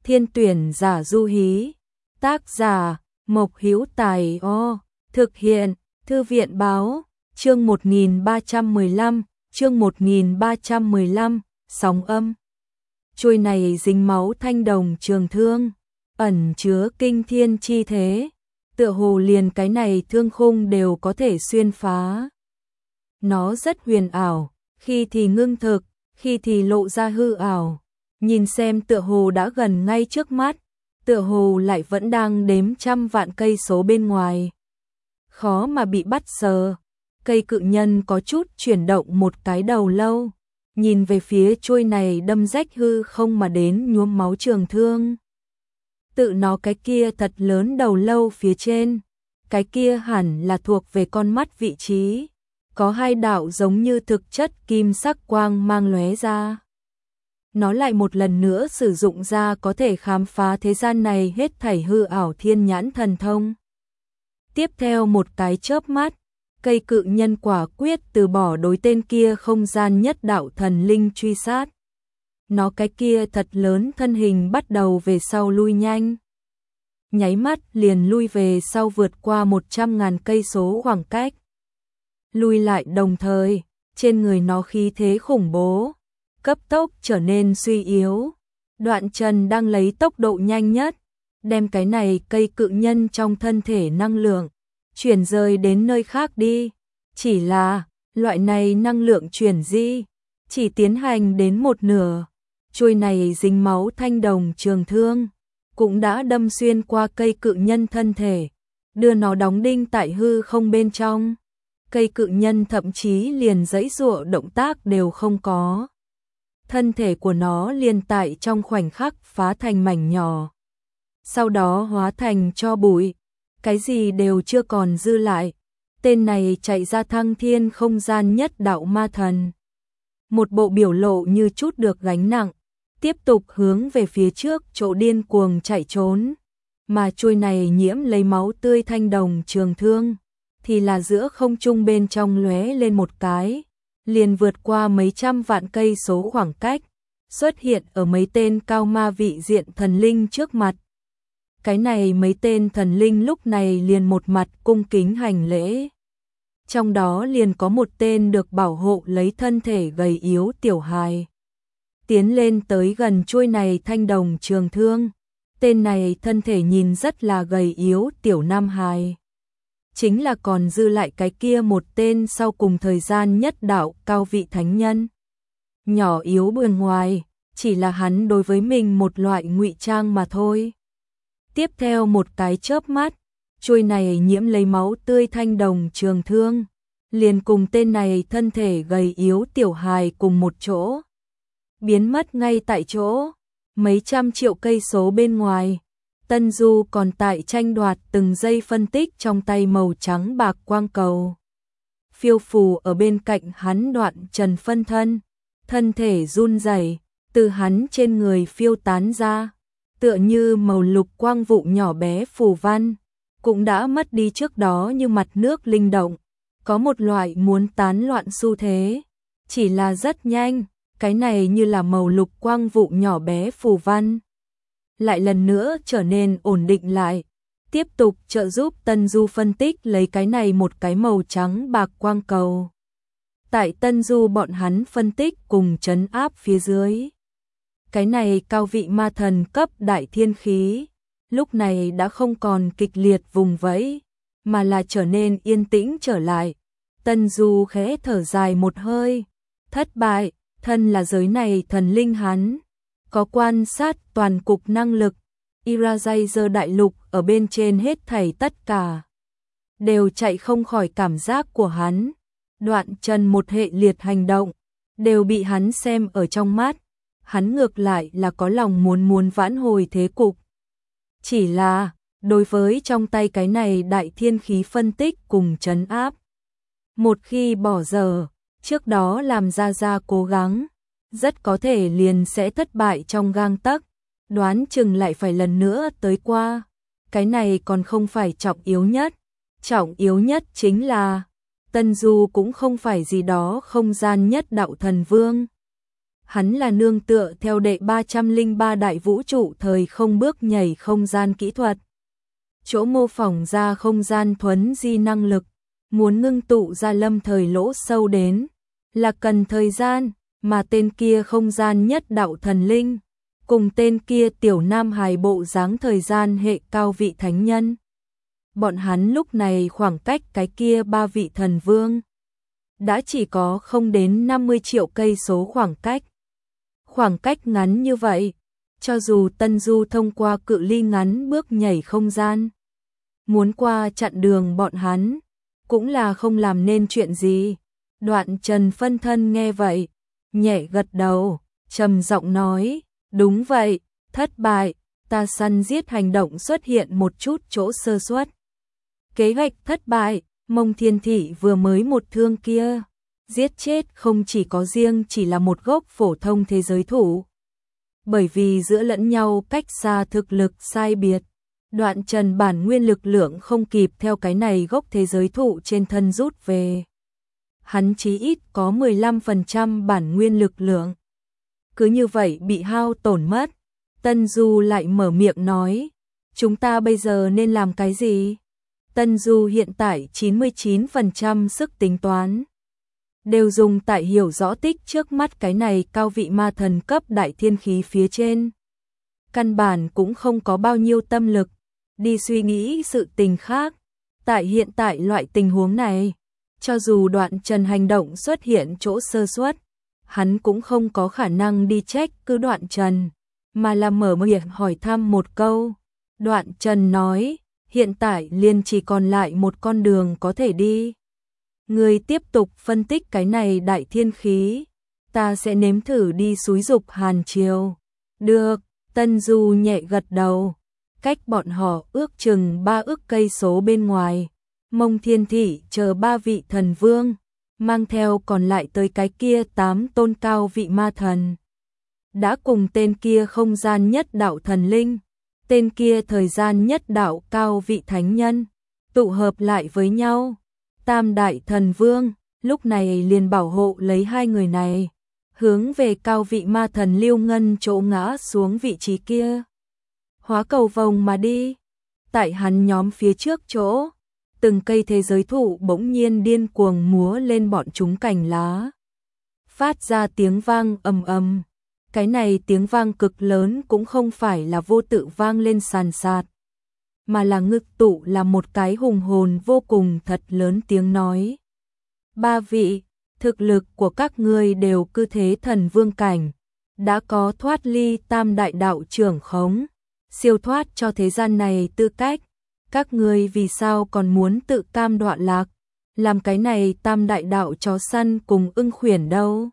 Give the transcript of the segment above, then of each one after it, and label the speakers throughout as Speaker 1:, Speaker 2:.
Speaker 1: Thiên tuyển giả du hí. Tác giả Mộc Hữu Tài. Thực hiện Thư viện báo. Chương 1315, chương 1315, sóng âm. Chuôi này dính máu thanh đồng trường thương, ẩn chứa kinh thiên chi thế, tựa hồ liền cái này thương khung đều có thể xuyên phá. Nó rất huyền ảo, khi thì ngưng thực, khi thì lộ ra hư ảo, nhìn xem tựa hồ đã gần ngay trước mắt, tựa hồ lại vẫn đang đếm trăm vạn cây số bên ngoài. Khó mà bị bắt sờ. Cây cự nhân có chút chuyển động một cái đầu lâu, nhìn về phía chuôi này đâm rách hư không mà đến nhuốm máu trường thương. Tự nó cái kia thật lớn đầu lâu phía trên, cái kia hẳn là thuộc về con mắt vị trí, có hai đạo giống như thực chất kim sắc quang mang lóe ra. Nó lại một lần nữa sử dụng ra có thể khám phá thế gian này hết thảy hư ảo thiên nhãn thần thông. Tiếp theo một cái chớp mắt, cây cự nhân quả quyết từ bỏ đối tên kia không gian nhất đạo thần linh truy sát. Nó cái kia thật lớn thân hình bắt đầu về sau lui nhanh. Nháy mắt liền lui về sau vượt qua 100.000 cây số khoảng cách. Lui lại đồng thời, trên người nó khí thế khủng bố, cấp tốc trở nên suy yếu. Đoạn Trần đang lấy tốc độ nhanh nhất, đem cái này cây cự nhân trong thân thể năng lượng chuyển rời đến nơi khác đi. Chỉ là, loại này năng lượng chuyển di, chỉ tiến hành đến một nửa. Chuôi này dính máu thanh đồng trường thương, cũng đã đâm xuyên qua cây cự nhân thân thể, đưa nó đóng đinh tại hư không bên trong. Cây cự nhân thậm chí liền giãy giụa động tác đều không có. Thân thể của nó liền tại trong khoảnh khắc phá thành mảnh nhỏ. Sau đó hóa thành tro bụi, cái gì đều chưa còn dư lại. Tên này chạy ra thăng thiên không gian nhất đạo ma thần. Một bộ biểu lộ như chút được gánh nặng, tiếp tục hướng về phía trước chỗ điên cuồng chạy trốn. Mà chuôi này nhiễm lấy máu tươi thanh đồng trường thương, thì là giữa không trung bên trong lóe lên một cái, liền vượt qua mấy trăm vạn cây số khoảng cách, xuất hiện ở mấy tên cao ma vị diện thần linh trước mặt. Cái này mấy tên thần linh lúc này liền một mặt cung kính hành lễ. Trong đó liền có một tên được bảo hộ lấy thân thể gầy yếu tiểu hài. Tiến lên tới gần chuôi này thanh đồng trường thương. Tên này thân thể nhìn rất là gầy yếu tiểu nam hài. Chính là còn dư lại cái kia một tên sau cùng thời gian nhất đạo cao vị thánh nhân. Nhỏ yếu bên ngoài, chỉ là hắn đối với mình một loại ngụy trang mà thôi. Tiếp theo một cái chớp mắt, chuôi này nhiễm lấy máu tươi thanh đồng trường thương, liền cùng tên này thân thể gầy yếu tiểu hài cùng một chỗ. Biến mất ngay tại chỗ, mấy trăm triệu cây số bên ngoài. Tân Du còn tại tranh đoạt từng giây phân tích trong tay màu trắng bạc quang cầu. Phiêu phù ở bên cạnh hắn Đoạn Trần phân thân, thân thể run rẩy, từ hắn trên người phiêu tán ra, tựa như màu lục quang vụ nhỏ bé phù văn, cũng đã mất đi trước đó như mặt nước linh động, có một loại muốn tán loạn xu thế, chỉ là rất nhanh, cái này như là màu lục quang vụ nhỏ bé phù văn, lại lần nữa trở nên ổn định lại, tiếp tục trợ giúp Tân Du phân tích lấy cái này một cái màu trắng bạc quang cầu. Tại Tân Du bọn hắn phân tích cùng trấn áp phía dưới. Cái này cao vị ma thần cấp đại thiên khí, lúc này đã không còn kịch liệt vùng vẫy, mà là trở nên yên tĩnh trở lại. Tân Du khẽ thở dài một hơi, thất bại, thân là giới này thần linh hắn, có quan sát toàn cục năng lực, Irajazer đại lục ở bên trên hết thảy tất cả, đều chạy không khỏi cảm giác của hắn. Đoạn Trần một hệ liệt hành động, đều bị hắn xem ở trong mắt. Hắn ngược lại là có lòng muốn vãn hồi thế cục. Chỉ là, đối với trong tay cái này đại thiên khí phân tích cùng trấn áp. Một khi bỏ dở, trước đó làm ra cố gắng, rất có thể liền sẽ thất bại trong gang tấc, đoán chừng lại phải lần nữa tới qua. Cái này còn không phải trọng yếu nhất. Trọng yếu nhất chính là, Tân Du cũng không phải gì đó không gian nhất đạo thần vương. Hắn là nương tựa theo đệ 303 đại vũ trụ thời không bước nhảy không gian kỹ thuật. Chỗ mô phỏng ra không gian thuấn di năng lực, muốn ngưng tụ ra lâm thời lỗ sâu đến, là cần thời gian, mà tên kia không gian nhất đạo thần linh, cùng tên kia tiểu nam hài bộ dáng thời gian hệ cao vị thánh nhân. Bọn hắn lúc này khoảng cách cái kia 3 vị thần vương đã chỉ có không đến 50 triệu cây số khoảng cách. Khoảng cách ngắn như vậy, cho dù Tân Du thông qua cự ly ngắn bước nhảy không gian, muốn qua chặn đường bọn hắn, cũng là không làm nên chuyện gì. Đoạn Trần phân thân nghe vậy, nhẹ gật đầu, trầm giọng nói, đúng vậy, thất bại, ta săn giết hành động xuất hiện một chút chỗ sơ suất. Kế hoạch thất bại, Mông Thiên Thị vừa mới một thương kia, giết chết không chỉ có riêng chỉ là một gốc phổ thông thế giới thủ. Bởi vì giữa lẫn nhau cách xa thực lực sai biệt, Đoạn Trần bản nguyên lực lượng không kịp theo cái này gốc thế giới thụ trên thân rút về. Hắn chí ít có 15% bản nguyên lực lượng. Cứ như vậy bị hao tổn mất. Tân Du lại mở miệng nói, chúng ta bây giờ nên làm cái gì? Tân Du hiện tại 99% sức tính toán đều dùng tại hiểu rõ tích trước mắt cái này cao vị ma thần cấp đại thiên khí phía trên. Căn bản cũng không có bao nhiêu tâm lực đi suy nghĩ sự tình khác. Tại hiện tại loại tình huống này, cho dù Đoạn Trần hành động xuất hiện chỗ sơ suất, hắn cũng không có khả năng đi trách cứ Đoạn Trần, mà là mở miệng hỏi thăm một câu. Đoạn Trần nói, hiện tại liền chỉ còn lại một con đường có thể đi. Người tiếp tục phân tích cái này đại thiên khí, ta sẽ nếm thử đi xúi dục Hàn Triều. Được, Tân Du nhẹ gật đầu. Cách bọn họ ước chừng 3 ức cây số bên ngoài, Mông Thiên Thị chờ 3 vị thần vương, mang theo còn lại tới cái kia 8 tôn cao vị ma thần. Đã cùng tên kia không gian nhất đạo thần linh, tên kia thời gian nhất đạo cao vị thánh nhân, tụ hợp lại với nhau. Tam đại thần vương, lúc này liền bảo hộ lấy hai người này, hướng về cao vị ma thần Lưu Ngân chỗ ngã xuống vị trí kia. Hóa cầu vồng mà đi. Tại hắn nhóm phía trước chỗ, từng cây thế giới thụ bỗng nhiên điên cuồng múa lên bọn chúng cành lá, phát ra tiếng vang ầm ầm. Cái này tiếng vang cực lớn cũng không phải là vô tự vang lên sàn sạt, mà là ngực tụ là một cái hùng hồn vô cùng thật lớn tiếng nói. 3 vị, thực lực của các ngươi đều cư thế thần vương cảnh, đã có thoát ly tam đại đạo trưởng khống, siêu thoát cho thế gian này tư cách, các ngươi vì sao còn muốn tự cam đoạ lạc, làm cái này tam đại đạo chó săn cùng ưng khuyển đâu?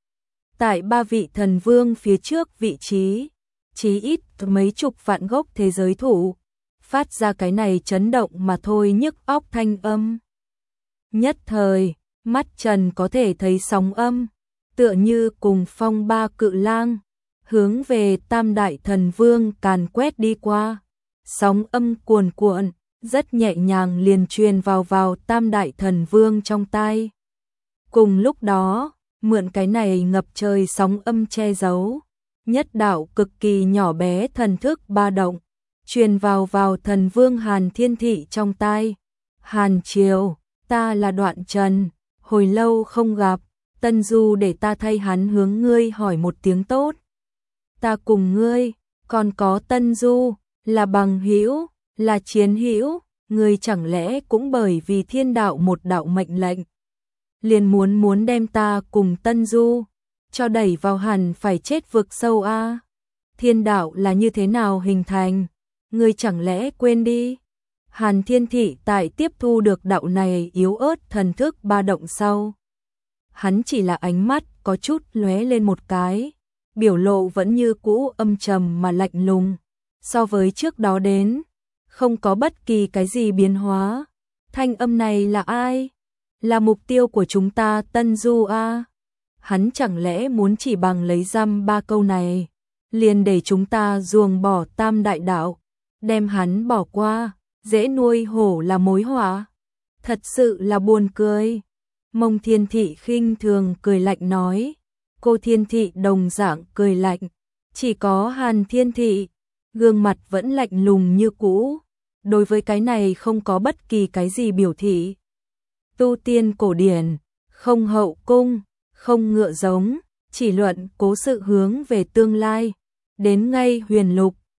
Speaker 1: Tại 3 vị thần vương phía trước vị trí, chí ít mấy chục vạn gốc thế giới thủ, phát ra cái này chấn động mà thôi nhức óc thanh âm. Nhất thời, mắt Trần có thể thấy sóng âm, tựa như cùng phong ba cự lang, hướng về tam đại thần vương càn quét đi qua. Sóng âm cuồn cuộn, rất nhẹ nhàng liền truyền vào tam đại thần vương trong tai. Cùng lúc đó, mượn cái này ngập trời sóng âm che giấu, nhất đạo cực kỳ nhỏ bé thần thức ba động, truyền vào thần vương Hàn Thiên Thị trong tai. Hàn Triều, ta là Đoạn Trần, hồi lâu không gặp, Tân Du để ta thay hắn hướng ngươi hỏi một tiếng tốt. Ta cùng ngươi, còn có Tân Du, là bằng hữu, là chiến hữu, ngươi chẳng lẽ cũng bởi vì thiên đạo một đạo mệnh lệnh, liền muốn đem ta cùng Tân Du cho đẩy vào hẳn phải chết vực sâu a? Thiên đạo là như thế nào hình thành, ngươi chẳng lẽ quên đi? Hàn Thiên Thị tại tiếp thu được đạo này yếu ớt thần thức ba động sau, hắn chỉ là ánh mắt có chút lóe lên một cái, biểu lộ vẫn như cũ âm trầm mà lạnh lùng, so với trước đó đến, không có bất kỳ cái gì biến hóa. Thanh âm này là ai? Là mục tiêu của chúng ta Tân Du a? Hắn chẳng lẽ muốn chỉ bằng lấy răm 3 câu này, liền để chúng ta ruồng bỏ tam đại đạo, đem hắn bỏ qua, dễ nuôi hổ là mối họa? Thật sự là buồn cười. Mông Thiên Thị khinh thường cười lạnh nói, cô Thiên Thị đồng dạng cười lạnh, chỉ có Hàn Thiên Thị, gương mặt vẫn lạnh lùng như cũ, đối với cái này không có bất kỳ cái gì biểu thị. Tu tiên cổ điển, không hậu cung, không ngựa giống, chỉ luận cố sự hướng về tương lai, đến ngay huyền lục,